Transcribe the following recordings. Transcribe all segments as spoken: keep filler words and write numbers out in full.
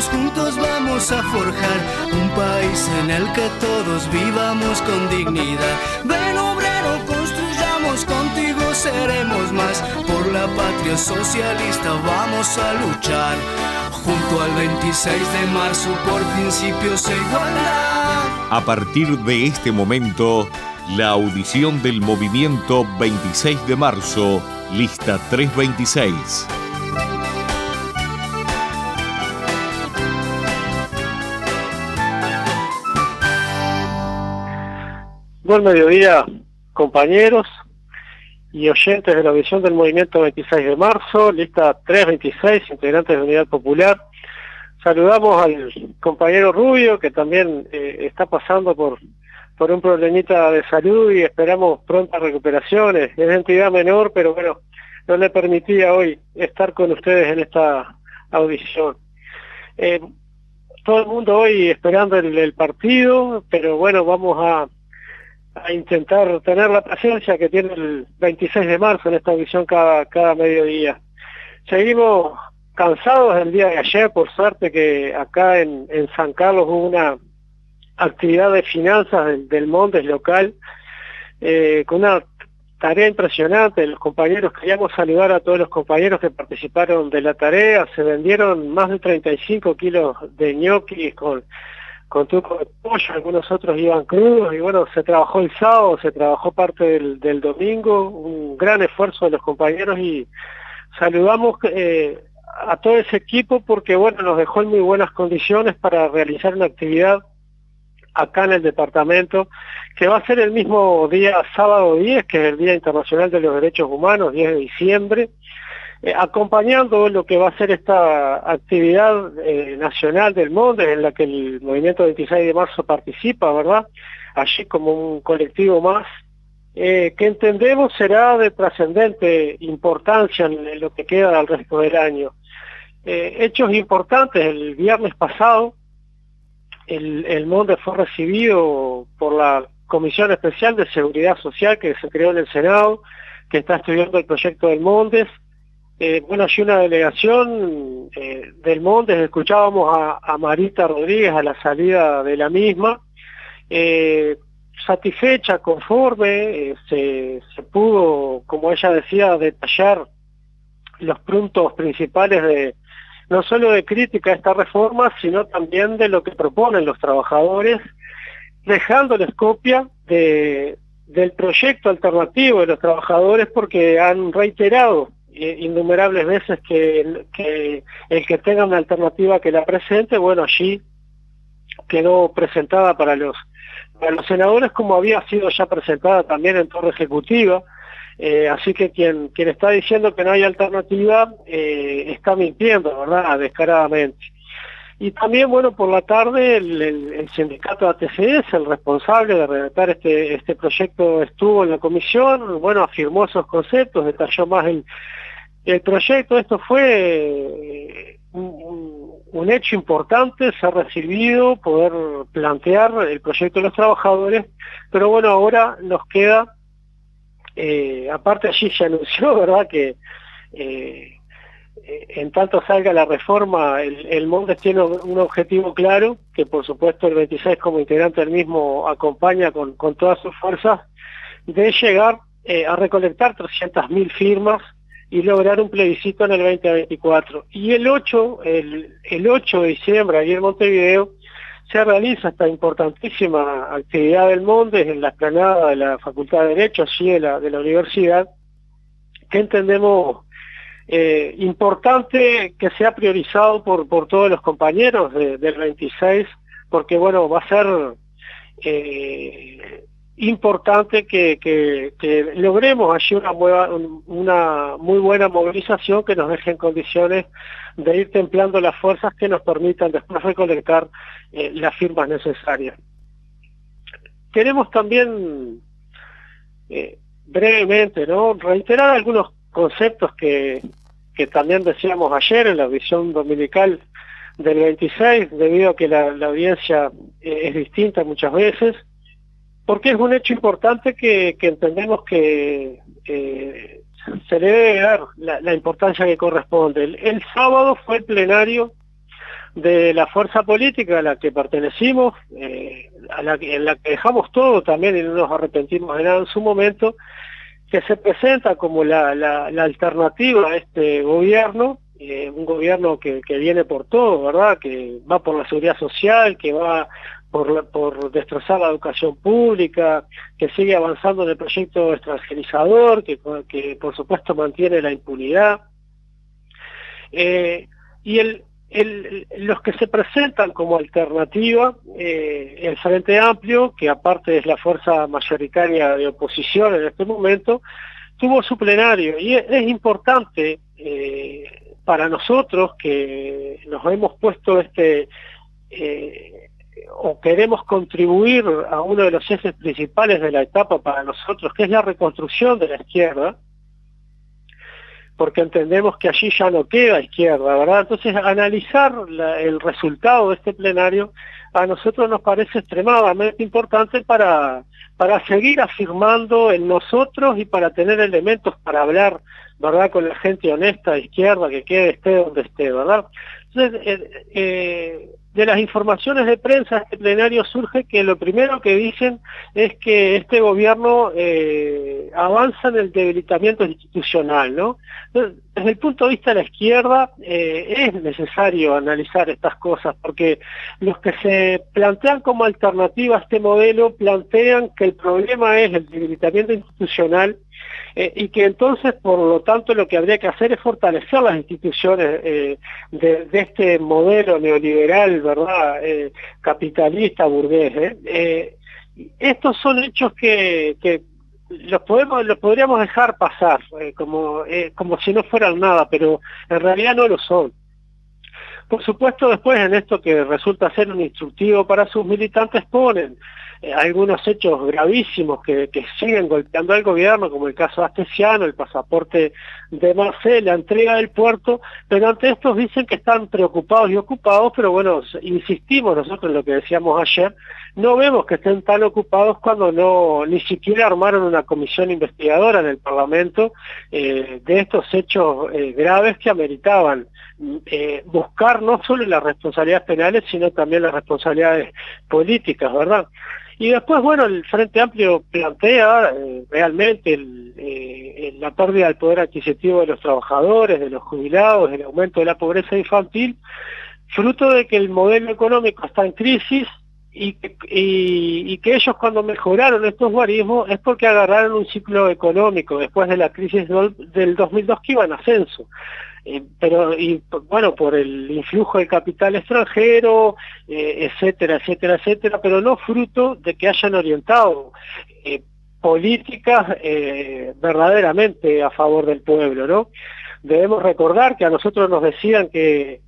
juntos vamos a forjar un país en el que todos vivamos con dignidad. Ven obrero, construyamos, contigo seremos más. Por la patria socialista vamos a luchar, junto al veintiséis de marzo por principios e igualdad. A partir de este momento, la audición del movimiento veintiséis de marzo, lista trescientos veintiséis. Buen mediodía, compañeros y oyentes de la audición del movimiento veintiséis de marzo, lista trescientos veintiséis, integrantes de Unidad Popular. Saludamos al compañero Rubio, que también eh, está pasando por, por un problemita de salud y esperamos prontas recuperaciones. Es de entidad menor, pero bueno, no le permitía hoy estar con ustedes en esta audición. Eh, todo el mundo hoy esperando el, el partido, pero bueno, vamos a... a intentar tener la presencia que tiene el veintiséis de marzo en esta audición cada, cada mediodía. Seguimos cansados del día de ayer, por suerte que acá en, en San Carlos hubo una actividad de finanzas del, del Mondes local, eh, con una tarea impresionante. Los compañeros, queríamos saludar a todos los compañeros que participaron de la tarea. Se vendieron más de treinta y cinco kilos de ñoquis con con tuco de pollo, algunos otros iban crudos, y bueno, se trabajó el sábado, se trabajó parte del, del domingo, un gran esfuerzo de los compañeros, y saludamos eh, a todo ese equipo porque bueno, nos dejó en muy buenas condiciones para realizar una actividad acá en el departamento, que va a ser el mismo día sábado diez, que es el Día Internacional de los Derechos Humanos, diez de diciembre, Eh, acompañando lo que va a ser esta actividad eh, nacional del Mondes, en la que el movimiento veintiséis de marzo participa, ¿verdad? Allí como un colectivo más, eh, que entendemos será de trascendente importancia en, en lo que queda del resto del año. Eh, hechos importantes: el viernes pasado, el, el Mondes fue recibido por la Comisión Especial de Seguridad Social que se creó en el Senado, que está estudiando el proyecto del Mondes. Eh, bueno, allí una delegación eh, del Montes, escuchábamos a, a Marita Rodríguez a la salida de la misma, eh, satisfecha, conforme, eh, se, se pudo, como ella decía, detallar los puntos principales de no solo de crítica a esta reforma, sino también de lo que proponen los trabajadores, dejándoles copia de, del proyecto alternativo de los trabajadores, porque han reiterado innumerables veces que, que el que tenga una alternativa que la presente. Bueno, allí quedó presentada para los, para los senadores, como había sido ya presentada también en torre ejecutiva, eh, así que quien, quien está diciendo que no hay alternativa eh, está mintiendo, ¿verdad?, descaradamente. Y también, bueno, por la tarde el, el, el sindicato A T C S, el responsable de redactar este, este proyecto, estuvo en la comisión, bueno, afirmó esos conceptos, detalló más el, el proyecto. Esto fue eh, un, un hecho importante, se ha recibido poder plantear el proyecto de los trabajadores, pero bueno, ahora nos queda, eh, aparte allí se anunció, ¿verdad?, que eh, en tanto salga la reforma, el, el Mondes tiene un objetivo claro, que por supuesto el veintiséis como integrante del mismo acompaña con, con todas sus fuerzas, de llegar eh, a recolectar trescientas mil firmas y lograr un plebiscito en el veinte veinticuatro. Y el ocho, el, el ocho de diciembre, allí en Montevideo, se realiza esta importantísima actividad del Mondes en la explanada de la Facultad de Derecho, allí de la, de la universidad, que entendemos Eh, importante que sea priorizado por, por todos los compañeros de, del veintiséis, porque bueno, va a ser eh, importante que, que, que logremos allí una, nueva, una muy buena movilización que nos deje en condiciones de ir templando las fuerzas que nos permitan después recolectar eh, las firmas necesarias. Queremos también eh, brevemente, ¿no?, reiterar algunos conceptos que, que también decíamos ayer en la audición dominical del veintiséis, debido a que la, la audiencia eh, es distinta muchas veces, porque es un hecho importante que, que entendemos que eh, se le debe dar la, la importancia que corresponde. El, el sábado fue el plenario de la fuerza política a la que pertenecimos, eh, a la que, en la que dejamos todo también y no nos arrepentimos de nada en su momento, que se presenta como la, la, la alternativa a este gobierno, eh, un gobierno que, que viene por todo, ¿verdad? Que va por la seguridad social, que va por, la, por destrozar la educación pública, que sigue avanzando en el proyecto extranjerizador, que, que por supuesto mantiene la impunidad. Eh, y el, el, los que se presentan como alternativa, eh, el Frente Amplio, que aparte es la fuerza mayoritaria de oposición en este momento, tuvo su plenario, y es, es importante eh, para nosotros que nos hemos puesto este eh, o queremos contribuir a uno de los ejes principales de la etapa para nosotros, que es la reconstrucción de la izquierda, porque entendemos que allí ya no queda izquierda, ¿verdad? Entonces, analizar la, el resultado de este plenario a nosotros nos parece extremadamente importante para, para seguir afirmando en nosotros y para tener elementos para hablar, ¿verdad?, con la gente honesta de izquierda, que quede esté donde esté, ¿verdad? Entonces, eh, eh, de las informaciones de prensa de este plenario surge que lo primero que dicen es que este gobierno eh, avanza en el debilitamiento institucional, ¿no? Entonces, desde el punto de vista de la izquierda eh, es necesario analizar estas cosas, porque los que se plantean como alternativa a este modelo plantean que el problema es el debilitamiento institucional, Eh, y que entonces, por lo tanto, lo que habría que hacer es fortalecer las instituciones eh, de, de este modelo neoliberal, ¿verdad?, eh, capitalista, burgués. ¿eh? Eh, estos son hechos que, que los, podemos, los podríamos dejar pasar, eh, como, eh, como si no fueran nada, pero en realidad no lo son. Por supuesto, después en esto que resulta ser un instructivo para sus militantes ponen eh, algunos hechos gravísimos que, que siguen golpeando al gobierno, como el caso Astesiano, el pasaporte de Marcel, la entrega del puerto, pero ante estos dicen que están preocupados y ocupados, pero bueno, insistimos nosotros en lo que decíamos ayer, no vemos que estén tan ocupados cuando no ni siquiera armaron una comisión investigadora en el Parlamento eh, de estos hechos eh, graves que ameritaban eh, buscar no solo las responsabilidades penales, sino también las responsabilidades políticas, ¿verdad? Y después, bueno, el Frente Amplio plantea eh, realmente el, eh, la pérdida del poder adquisitivo de los trabajadores, de los jubilados, el aumento de la pobreza infantil, fruto de que el modelo económico está en crisis y, y, y que ellos cuando mejoraron estos guarismos es porque agarraron un ciclo económico después de la crisis del dos mil dos que iba en ascenso. Eh, pero y bueno, por el influjo del capital extranjero, eh, etcétera, etcétera, etcétera, pero no fruto de que hayan orientado eh, políticas eh, verdaderamente a favor del pueblo, ¿no? Debemos recordar que a nosotros nos decían que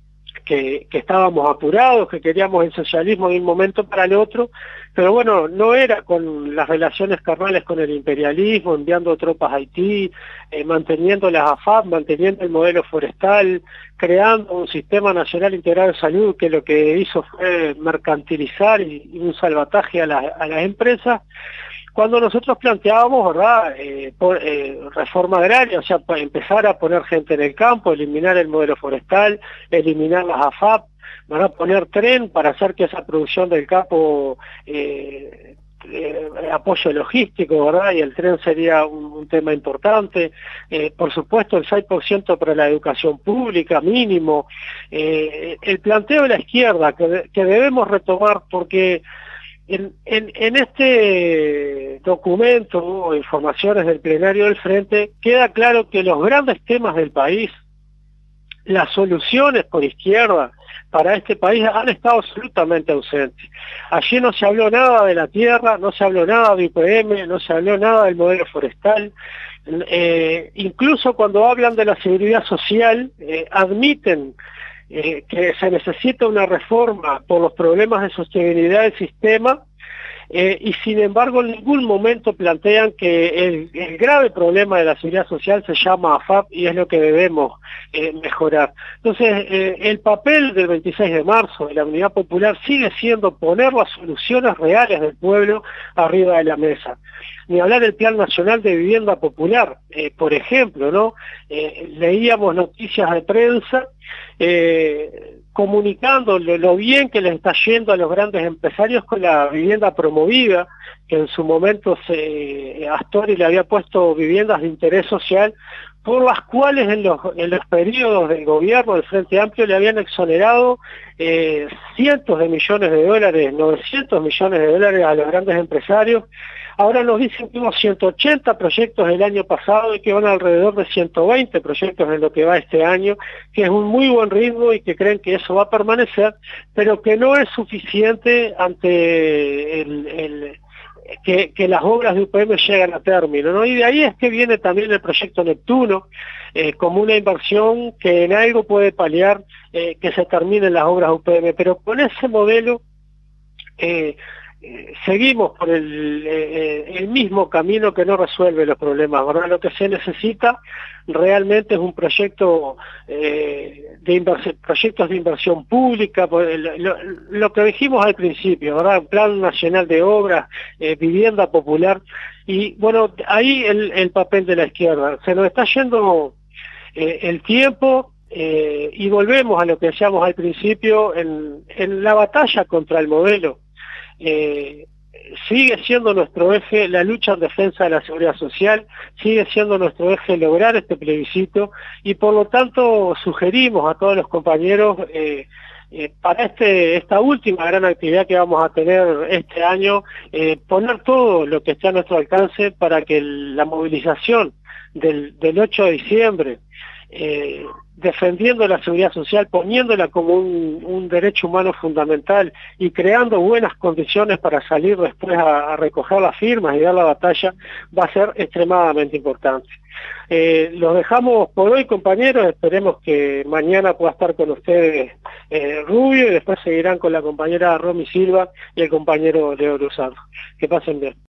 Que, que estábamos apurados, que queríamos el socialismo de un momento para el otro, pero bueno, no era con las relaciones carnales con el imperialismo, enviando tropas a Haití, eh, manteniendo las A F A P, manteniendo el modelo forestal, creando un sistema nacional integrado de salud que lo que hizo fue mercantilizar y, y un salvataje a, la, a las empresas. Cuando nosotros planteábamos, ¿verdad?, eh, por, eh, reforma agraria, o sea, empezar a poner gente en el campo, eliminar el modelo forestal, eliminar las A F A P, ¿verdad?, poner tren para hacer que esa producción del campo eh, eh, apoyo logístico, ¿verdad?, y el tren sería un, un tema importante. Eh, por supuesto, el seis por ciento para la educación pública mínimo. Eh, el planteo de la izquierda que, que debemos retomar porque En, en, en este documento o informaciones del plenario del Frente queda claro que los grandes temas del país, las soluciones por izquierda para este país han estado absolutamente ausentes. Allí no se habló nada de la tierra, no se habló nada de I P M, no se habló nada del modelo forestal. Eh, incluso cuando hablan de la seguridad social, eh, admiten Eh, que se necesita una reforma por los problemas de sostenibilidad del sistema, eh, y sin embargo en ningún momento plantean que el, el grave problema de la seguridad social se llama A F A P y es lo que debemos eh, mejorar. Entonces, eh, el papel del veintiséis de marzo de la Unidad Popular sigue siendo poner las soluciones reales del pueblo arriba de la mesa. Ni hablar del Plan Nacional de Vivienda Popular, eh, por ejemplo, ¿no? Eh, leíamos noticias de prensa eh, comunicando lo, lo bien que les está yendo a los grandes empresarios con la vivienda promovida, que en su momento se, Astori le había puesto viviendas de interés social, por las cuales en los, en los periodos del gobierno del Frente Amplio le habían exonerado eh, cientos de millones de dólares, novecientos millones de dólares a los grandes empresarios. Ahora nos dicen que hubo ciento ochenta proyectos el año pasado y que van alrededor de ciento veinte proyectos en lo que va este año, que es un muy buen ritmo y que creen que eso va a permanecer, pero que no es suficiente ante el... el Que, que las obras de U P M llegan a término, ¿no? Y de ahí es que viene también el proyecto Neptuno, eh, como una inversión que en algo puede paliar eh, que se terminen las obras U P M, pero con ese modelo eh, eh, seguimos por el, eh, el mismo camino que no resuelve los problemas, ¿verdad? Lo que se necesita realmente es un proyecto eh, de inversión, proyectos de inversión pública, lo, lo que dijimos al principio, ¿verdad? Plan Nacional de Obras, eh, vivienda popular, y bueno, ahí el, el papel de la izquierda. Se nos está yendo eh, el tiempo eh, y volvemos a lo que decíamos al principio, en, en la batalla contra el modelo. Eh, sigue siendo nuestro eje la lucha en defensa de la seguridad social, sigue siendo nuestro eje lograr este plebiscito, y por lo tanto sugerimos a todos los compañeros eh, eh, para este esta última gran actividad que vamos a tener este año, eh, poner todo lo que esté a nuestro alcance para que el, la movilización del, del ocho de diciembre, eh, defendiendo la seguridad social, poniéndola como un, un derecho humano fundamental y creando buenas condiciones para salir después a, a recoger las firmas y dar la batalla, va a ser extremadamente importante. Eh, los dejamos por hoy, compañeros, esperemos que mañana pueda estar con ustedes eh, Rubio, y después seguirán con la compañera Romy Silva y el compañero Leo Luzardo. Que pasen bien.